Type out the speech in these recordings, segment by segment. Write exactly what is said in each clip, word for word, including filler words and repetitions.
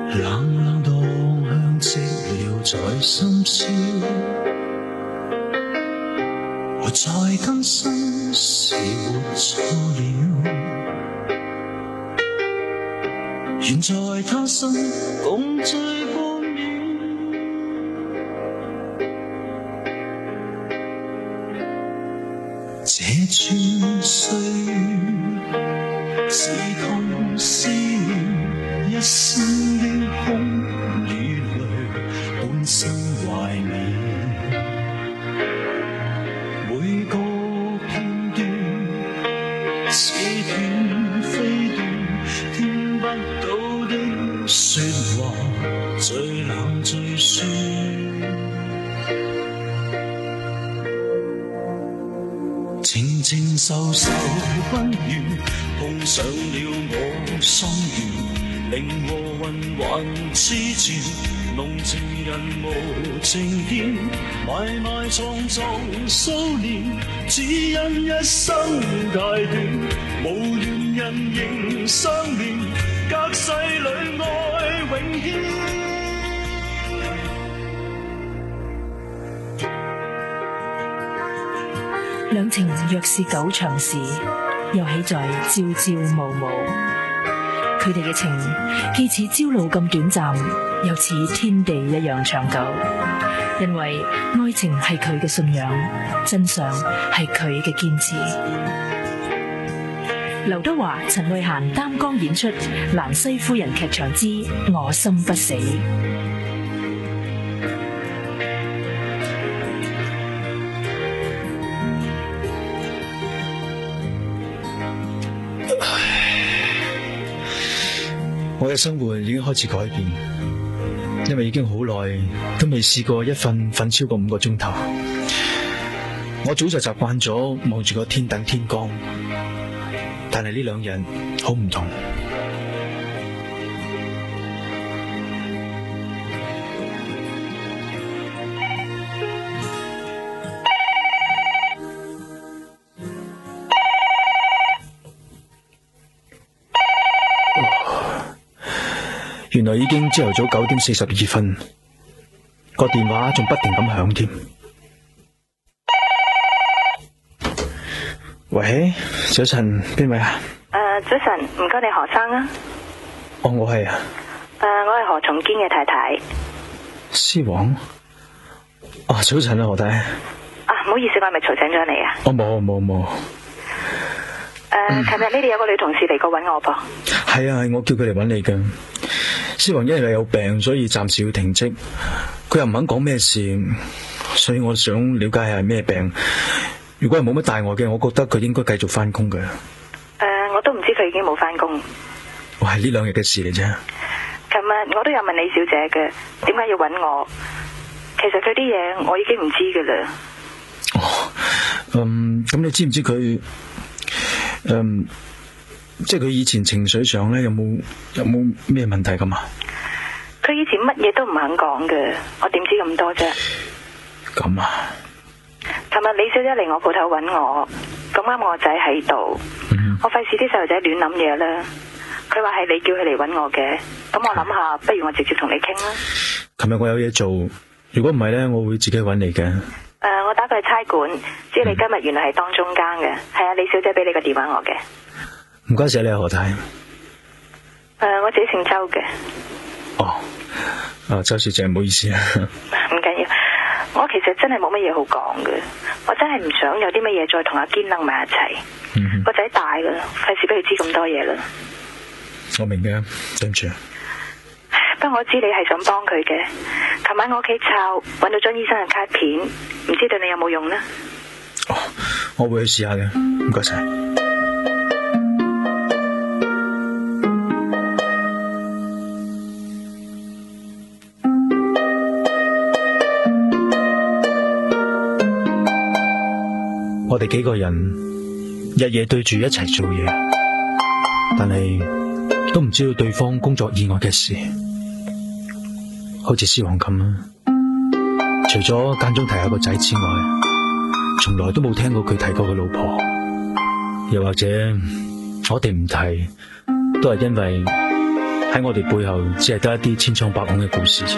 冷冷蕩向寂寥在深宵，活在今生是活錯了，願在他生共聚半秒。這串歲月是痛思念，一生的空與淚半生懷緬，每個片段似斷非斷，聽不到的說話最冷最酸。靜靜愁愁不語，碰上了我心願，靈和魂還痴纏，濃情人無情見，埋埋藏藏數年，只因一生太短，無緣人仍相戀，隔世裏愛永牽。 兩情若是久長時，又豈在朝朝暮暮。佢哋嘅情既似朝露咁短暫，又似天地一樣長久。因為愛情係佢嘅信仰，真相係佢嘅堅持。劉德華、陳慧嫻擔綱演出《蘭西夫人劇場之我心不死》。 我嘅生活已經開始改變，因為已經好耐都未試過一瞓瞓超過五個鐘頭。我早就習慣咗望住個天等天光，但係呢兩日好唔同。原來已經朝頭早九點四十二分，個電話仲不停咁響添。喂，早晨，邊位啊？ 誒、uh, 早晨，唔該你何生啊？ 哦，我係啊。 誒、uh, 我係何重堅嘅太太。 獅王？哦，早晨啊，何太。 啊，唔好意思，我係咪嘈醒咗你啊？ 我冇冇冇。 誒，琴日你哋有個女同事嚟過搵我噃。 係啊，係我叫佢嚟搵你噶。獅王因為有病，所以暫時要停職。佢又唔肯講咩事，所以我想了解下係咩病。如果係冇乜大礙嘅，我覺得佢應該繼續翻工嘅。誒、 呃，我都唔知佢已經冇翻工。 哇，係呢兩日嘅事嚟啫。 琴日我都有問李小姐嘅，點解要搵我？其實佢啲嘢我已經唔知噶啦。 哦，嗯，咁你知唔知佢？嗯。即係佢以前情緒上咧，有冇有冇咩問題咁啊？ 佢以前乜嘢都唔肯講嘅，我點知咁多啫？ 咁啊！ 尋日李小姐嚟我鋪頭揾我，咁啱我個仔喺度，嗯、我費事啲細路仔亂諗嘢啦。佢話係你叫佢嚟揾我嘅，咁我諗下，不如我直接同你傾啦。 尋日我有嘢做，如果唔係咧，我會自己揾你嘅。誒、 呃，我打佢去差館，知你今日原來係當中間嘅，係啊、嗯，李小姐俾你個電話我嘅。 唔該晒你啊，何太。誒、 呃，我自己姓周嘅。 哦，啊，周小姐，唔好意思啊。 唔緊要，我其實真係冇乜嘢好講嘅，我真係唔想有啲乜嘢再同阿堅楞埋一齊。嗯、個仔大啦，費事俾佢知咁多嘢啦。 我明嘅，對唔住。 不過我知你係想幫佢嘅。琴晚我屋企抄，搵到張醫生嘅卡片，唔知對你有冇用呢？ 哦，我會去試下嘅，唔該晒。我哋幾個人日夜對住一齊做嘢，但係都唔知道對方工作以外嘅事，好似獅王咁啦。除咗間中提下個仔之外，從來都冇聽過佢提過佢老婆。又或者我哋唔提，都係因為喺我哋背後只係得一啲千瘡百孔嘅故事。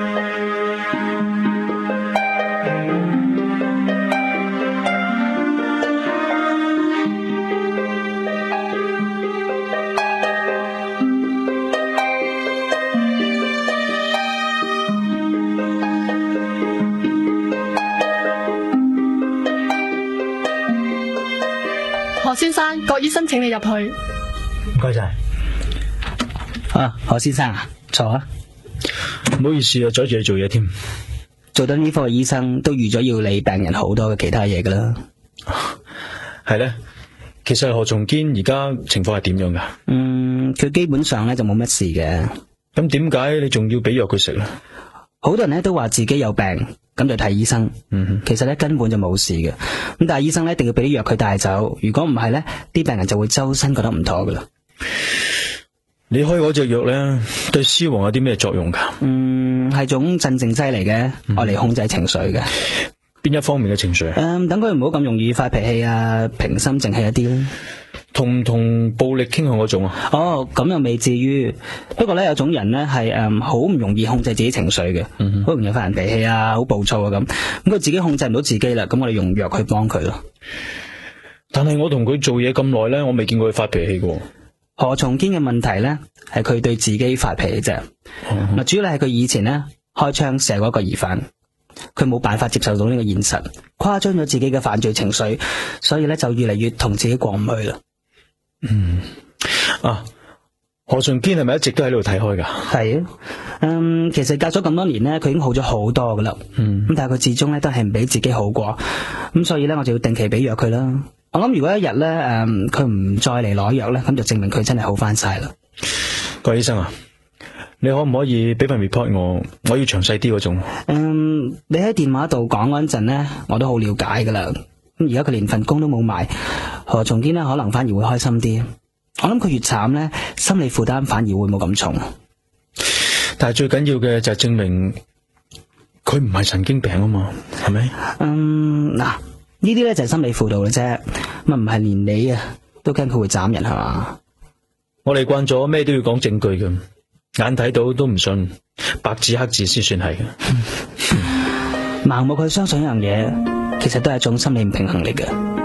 何先生，郭醫生請你入去。 唔該晒。 啊，何先生啊，坐啊。 唔好意思啊，阻住你做嘢添。 做得呢科嘅醫生都預咗要理病人好多嘅其他嘢噶啦。 係咧，其實何重堅而家情況係點樣噶？ 嗯，佢基本上咧就冇乜事嘅。 咁點解你仲要俾藥佢食咧？ 好多人咧都話自己有病，咁就睇醫生。 嗯， 其實咧根本就冇事嘅。咁但係醫生咧一定要俾啲藥佢帶走，如果唔係咧，啲病人就會周身覺得唔妥噶啦。 你開嗰隻藥咧，對獅王有啲咩作用噶？ 嗯，係種鎮靜劑嚟嘅，愛嚟控制情緒嘅。 邊一方面嘅情緒？ 嗯，等佢唔好咁容易發脾氣啊，平心靜氣一啲啦。 同唔同暴力傾向嗰種啊？ 哦，咁又未至於。不過咧，有種人咧係誒好唔容易控制自己情緒嘅，好、嗯、容易發人脾氣啊，好暴躁啊咁。咁佢自己控制唔到自己啦，咁我哋用藥去幫佢咯。 但係我同佢做嘢咁耐咧，我未見過佢發脾氣過。 何重堅嘅問題咧，係佢對自己發脾氣啫。嗱、嗯，主要係佢以前咧開槍射過一個疑犯，佢冇辦法接受到呢個現實，誇張咗自己嘅犯罪情緒，所以咧就越嚟越同自己過唔去啦。 嗯，啊，何重堅係咪一直都喺度睇開噶？ 係啊，嗯，其實隔咗咁多年咧，佢已經好咗好多噶啦。嗯，咁但係佢始終咧都係唔俾自己好過，咁所以咧我就要定期俾藥佢啦。我諗如果一日咧，誒，佢唔再嚟攞藥咧，咁就證明佢真係好翻晒啦。 郭醫生啊，你可唔可以俾份 report 我？我要詳細啲嗰種。 嗯，你喺電話度講嗰陣咧，我都好了解噶啦。咁而家佢連份工都冇埋，何重堅咧可能反而會開心啲。我諗佢越慘咧，心理負擔反而會冇咁重。 但係最緊要嘅就係證明佢唔係神經病啊嘛，係咪？ 嗯，嗱。呢啲咧就係心理輔導嘅啫，咁啊唔係連你啊都驚佢會斬人係嘛？ 我哋慣咗咩都要講證據嘅，眼睇到都唔信，白紙黑字先算係嘅。 盲目去相信一樣嘢，其實都係一種心理唔平衡嚟嘅。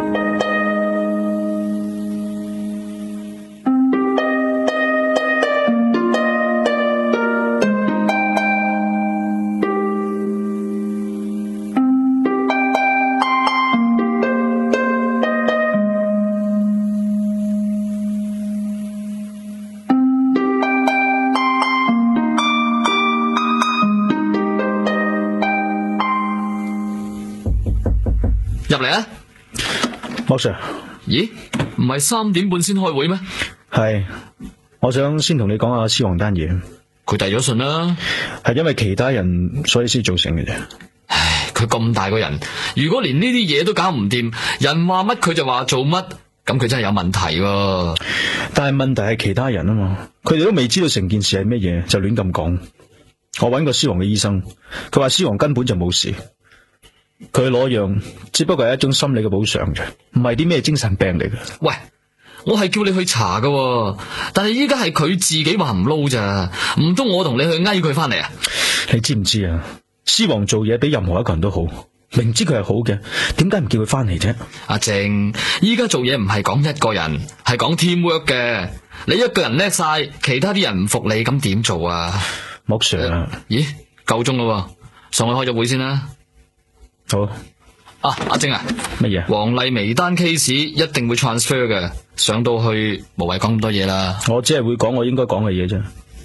入嚟啊， 莫 Sir。 咦，唔係三點半先開會咩？ 係，我想先同你講下獅王單嘢。 佢遞咗信啦， 係因為其他人所以先造成嘅啫。 唉，佢咁大個人，如果連呢啲嘢都搞唔掂，人話乜佢就話做乜，咁佢真係有問題喎。 但係問題係其他人啊嘛，佢哋都未知道成件事係乜嘢，就亂咁講。我揾過獅王嘅醫生，佢話獅王根本就冇事。佢攞藥只不過係一種心理嘅補償啫，唔係啲咩精神病嚟嘅。 喂，我係叫你去查噶，但係依家係佢自己話唔撈咋，唔通我同你去嗌佢翻嚟啊？ 你知唔知啊？獅王做嘢比任何一個人都好，明知佢係好嘅，點解唔叫佢翻嚟啫？ 阿靜，依家做嘢唔係講一個人，係講 teamwork 嘅。你一個人叻晒，其他啲人唔服你，咁點做啊？ 莫 Sir 啊， 咦，夠鐘啦，上去開咗會先啦。 好啊，阿靜啊， 乜嘢？ 黃麗薇單 case 一定會 transfer 嘅，上到去無謂講咁多嘢啦。 我只係會講我應該講嘅嘢啫。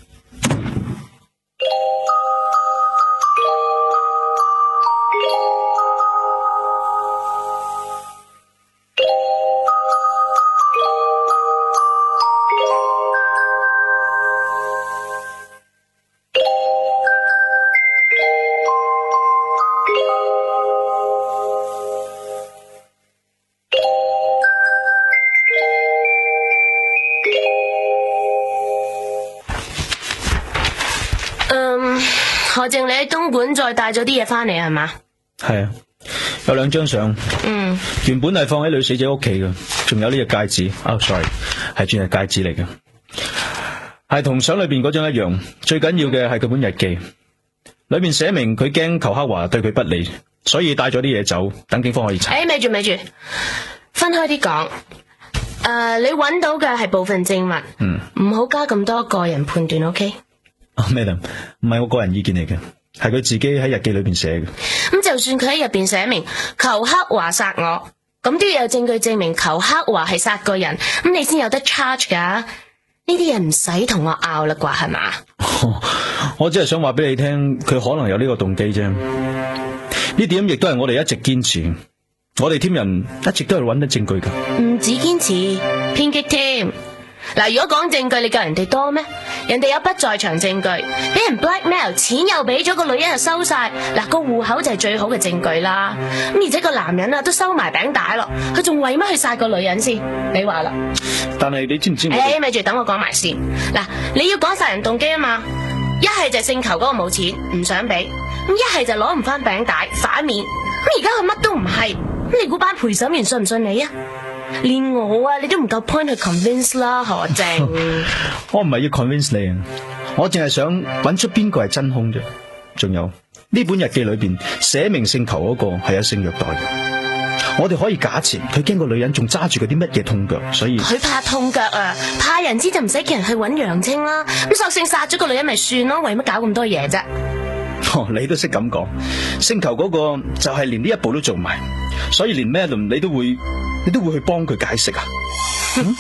何靜，你喺東莞再帶咗啲嘢翻嚟係嘛？ 係啊，有兩張相。 嗯， 原本係放喺女死者屋企嘅，仲有呢隻戒指。哦、oh, sorry， 係鑽石戒指嚟嘅。 係同相裏邊嗰張一樣，最緊要嘅係佢本日記，裏邊寫明佢驚裘克華對佢不利，所以帶咗啲嘢走，等警方可以查。 誒，咪住咪住，分開啲講。誒、呃，你揾到嘅係部分證物，嗯，唔好加咁多個人判斷 ，OK？ 啊 ，Madam， 唔係我個人意見嚟嘅，係佢自己喺日記裏邊寫嘅。 咁就算佢喺入邊寫明裘克華殺我，咁都要有證據證明裘克華係殺個人，咁你先有得 charge 噶。呢啲嘢唔使同我拗啦啩，係嘛？ 我只係想話俾你聽，佢可能有呢個動機啫。呢點亦都係我哋一直堅持，我哋 team 人一直都係揾得證據噶。 唔止堅持，偏激添。嗱，如果講證據，你夠人哋多咩？人哋有不在場證據，俾人 blackmail， 錢又俾咗，個女人又收晒，嗱，個戶口就係最好嘅證據啦。咁而且個男人啊都收埋餅帶咯，佢仲為乜去殺個女人先？你話啦？ 但係你知唔知？ 誒，咪住，等我講埋先。嗱，你要講殺人動機啊嘛，一係就姓裘嗰個冇錢唔想俾，咁一係就攞唔翻餅帶反面。咁而家佢乜都唔係，咁你估班陪審員信唔信你啊？連我啊，你都唔夠 point 去 convince 啦，何靜。 我唔係要 convince 你啊，我淨係想揾出邊個係真兇啫。仲有呢本日記裏邊寫明姓裘嗰個係有性虐待嘅，我哋可以假設佢驚個女人仲揸住嗰啲乜嘢痛腳，所以佢怕痛腳啊，怕人知就唔使叫人去揾楊清啦。咁索性殺咗個女人咪算咯，為乜搞咁多嘢啫？ 哦，你都識咁講，姓裘嗰個就係連呢一步都做埋，所以連 Madam 你都會你都會去幫佢解釋啊？嗯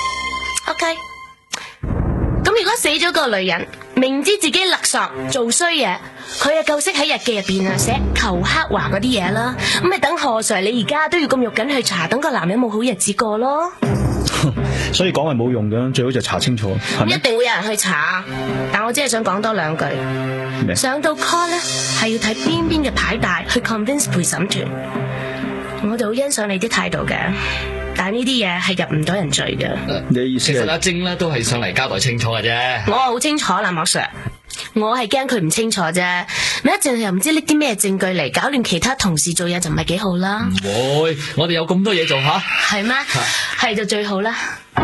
，OK。咁如果死咗個女人，明知自己勒索做衰嘢，佢啊夠識喺日記入邊啊寫裘克華嗰啲嘢啦，咁咪等何 Sir 你而家都要咁肉緊去查，等個男人冇好日子過咯。 所以講係冇用嘅，最好就查清楚。 咁一定會有人去查，但我只係想講多兩句。咩？上到 call 咧係要睇邊邊嘅牌大去 convince 陪審團。我就好欣賞你啲態度嘅，但係呢啲嘢係入唔到人罪嘅。 你意思其實阿晶咧都係上嚟交代清楚嘅啫。 我好清楚啦，莫 Sir， 我係驚佢唔清楚啫。咪一陣又唔知拎啲咩證據嚟搞亂其他同事做嘢就唔係幾好啦。 唔會，我哋有咁多嘢做吓。 係咩？係就最好啦。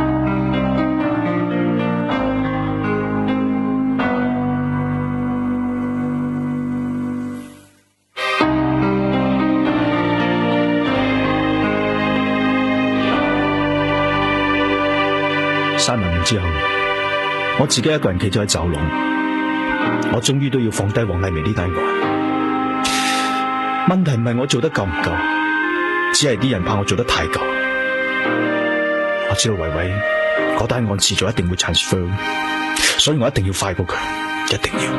閂埋門之後，我自己一個人企咗喺走廊，我終於都要放低黃麗薇呢單案。問題唔係我做得夠唔夠，只係啲人怕我做得太夠。我知道維維嗰單案遲早一定會 transfer， 所以我一定要快過佢，一定要。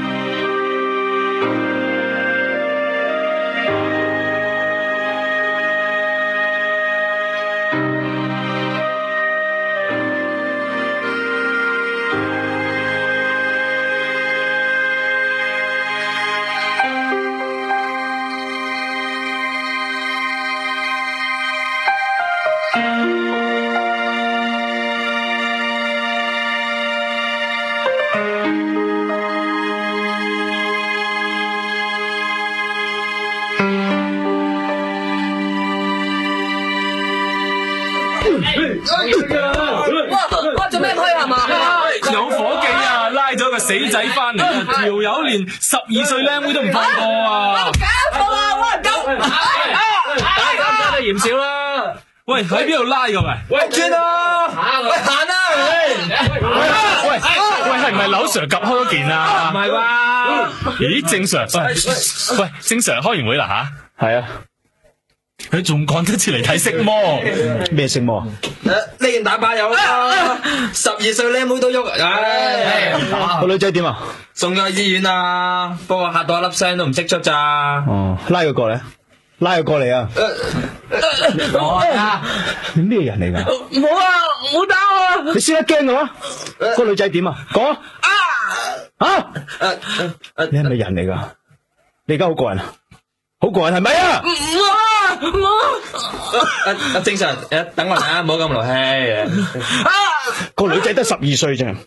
哇！做咩唔去係嘛？有伙計啊，拉咗個死仔翻嚟，條友連十二歲靚妹都唔放過啊！搞錯啊！哇！咁打打打得嫌少啦！喂，喺邊度拉㗎喂？喂，轉啊！喂，行啦！喂喂，係唔係劉 Sir 夾開嗰件啊？唔係啩？咦，正常？喂，正常開完會啦吓？係啊。佢仲趕得切嚟睇色魔？ 咩色魔？ 誒，呢件大把有啦，十二歲靚妹都喐，唉！ 個女仔點啊？ 送咗去醫院啊，不過嚇到一粒聲都唔識出咋。 哦，拉佢過嚟，拉佢過嚟啊！ 我啊， 你咩人嚟㗎？ 冇啊，冇打我啊！ 你先一驚嘅話，個女仔點啊？講啊！啊！你係咪人嚟㗎？你而家好過癮啊？好過癮係咪啊？ 我我阿阿正常，誒等我陣啊，唔好咁勞氣。 個女仔得十二歲啫，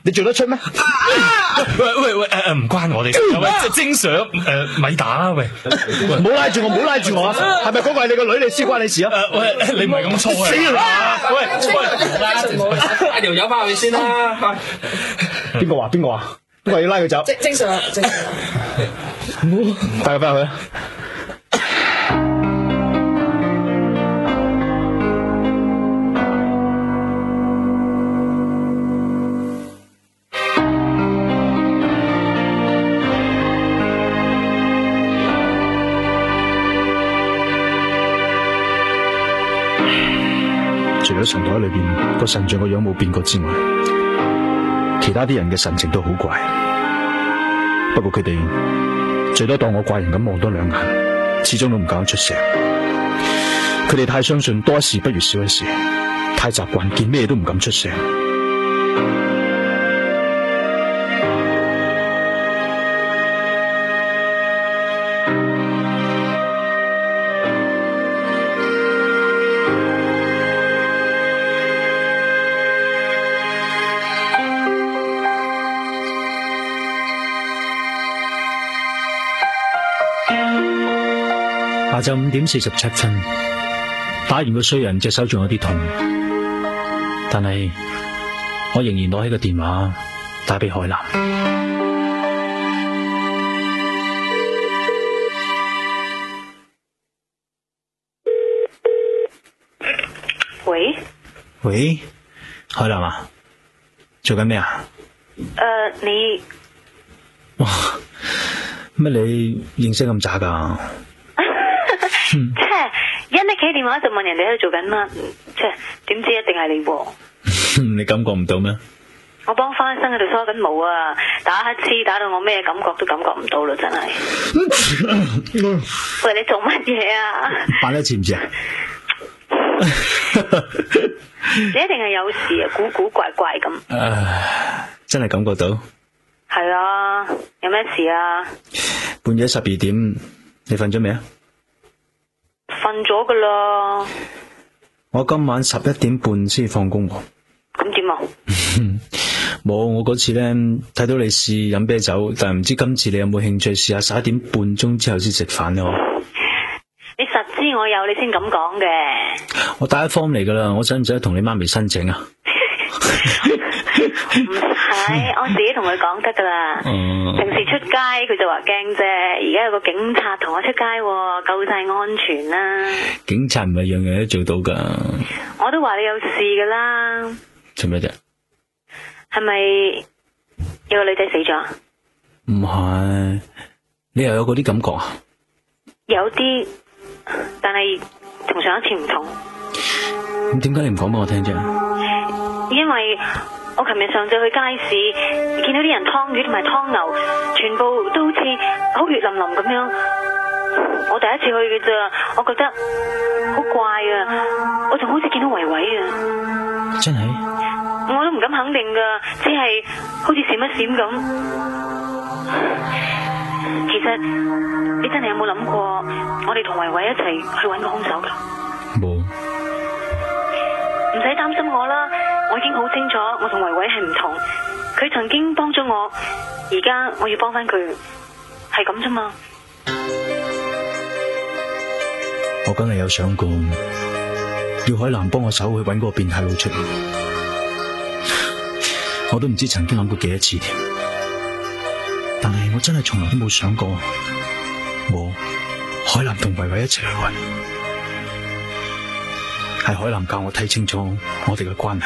你做得出咩？ 喂喂喂，誒誒，唔關我哋事，喂，即係正常，誒，咪打啦，喂， 唔好拉住我，唔好拉住我啊！係咪嗰個係你個女？你先關你事啊？ 誒，喂，你唔係咁粗啊！ 死啦！ 喂喂， 拉條友翻去先啦。 邊個話？邊個話？邊個要拉佢走？ 正正常，正常。 帶佢翻去啊！除咗神台裏邊個神像個樣冇變過之外，其他啲人嘅神情都好怪。不過佢哋最多當我怪人咁望多兩眼，始終都唔敢出聲。佢哋太相信多一事不如少一事，太習慣見咩都唔敢出聲。下晝五點四十七分，打完個衰人隻手仲有啲痛，但係我仍然攞起個電話打俾海南。 喂喂，海南啊，做緊咩啊？ 誒、呃，你哇，乜你認識咁渣噶？ 即係一拎起電話就問人哋喺度做緊乜，即係點知一定係你喎？ 你感覺唔到咩？ 我幫花生喺度梳緊毛啊，打乞嗤打到我咩感覺都感覺唔到啦，真係。喂，你做乜嘢啊？ 扮得似唔似啊？ 你一定係有事啊，古古怪怪咁。 誒，真係感覺到。 係啊，有咩事啊？ 半夜十二點，你瞓咗未啊？ 瞓咗噶啦。 我今晚十一點半先放工喎。 咁點啊？ 冇，我嗰次咧睇到你試飲啤酒，但係唔知今次你有冇興趣試下十一點半鐘之後先食飯咧？ 你實知我有，你先咁講嘅。 我帶咗 form 嚟噶啦，我使唔使同你媽咪申請啊？ 唔使，我自己同佢講得噶啦。 嗯、 平時出街佢就話驚啫，而家有個警察同我出街，夠晒安全啦。 警察唔係樣樣都做到噶。 我都話你有事噶啦。 做咩啫？ 係咪有個女仔死咗？ 唔係，你又有嗰啲感覺啊？ 有啲，但係同上一次唔同。 咁點解你唔講俾我聽啫？ 因為我琴日上晝去街市，見到啲人劏魚同埋劏牛，全部都好似好血淋淋咁樣。我第一次去嘅咋，我覺得好怪啊！我仲好似見到維維啊！ 真係？ 我都唔敢肯定噶，只係好似閃一閃咁。其實你真係有冇諗過，我哋同維維一齊去揾個兇手噶？ 冇。 唔使擔心我啦，我已經好清楚，我同維維係唔同。佢曾經幫咗我，而家我要幫翻佢，係咁啫嘛。 我梗係有想過，要海南幫我手去揾嗰個變態佬出嚟。我都唔知曾經諗過幾多次添，但係我真係從來都冇想過，我海南同維維一齊去揾。係海南教我睇清楚我哋嘅關係，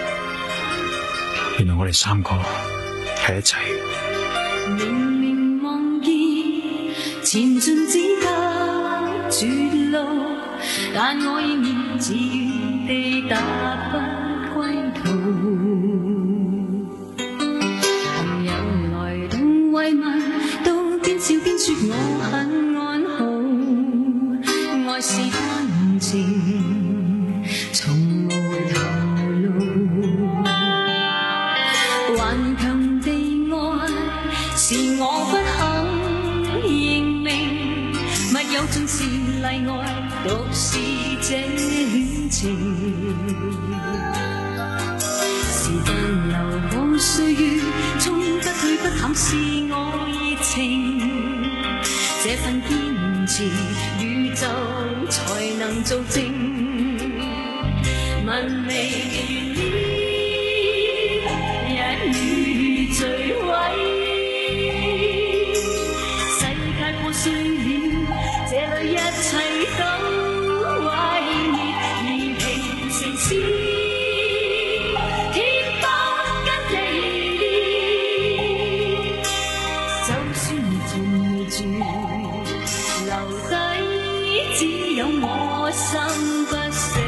原來我哋三個喺一齊。 明明望見前進只得絕路，但我仍然自願地踏不歸途。朋友來到慰問，都邊笑邊說我很安好，愛是單情。從無頭路，頑強地愛是我不肯認命，密友總是例外，獨是這戀情。時間流往歲月，衝不退不淡是我熱情。這份堅持，宇宙才能做證。文明原理，一語墜毀。世界破碎了，這裡一切都毀滅，而平城市。心不死。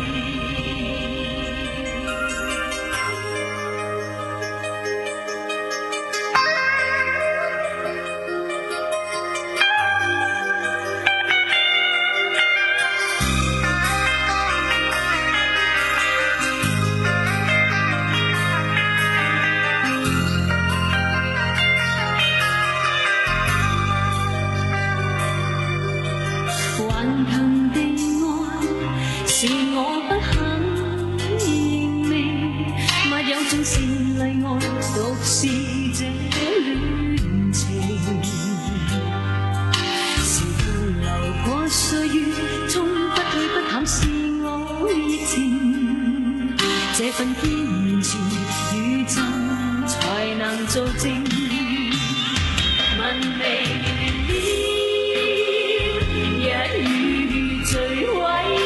頑強的是我不肯認命，沒有盡是例外，獨是這戀情。時間流過歲月，衝不退不淡是我熱情。這份堅持，宇宙才能做證。文明原理，一語墜毀。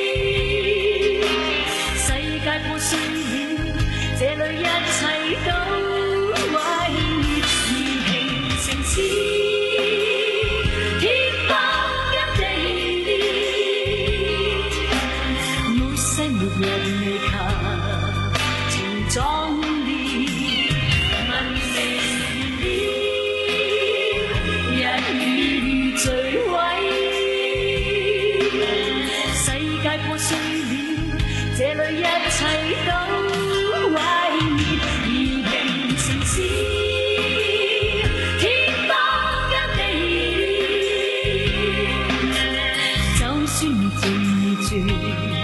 這裡一切都毀滅，而平城市，天崩一地裂，沒西沒日未及，情壯烈，文明原理，一語墜毀，世界破碎了，這裡一切都天崩一地裂，就算盡絕。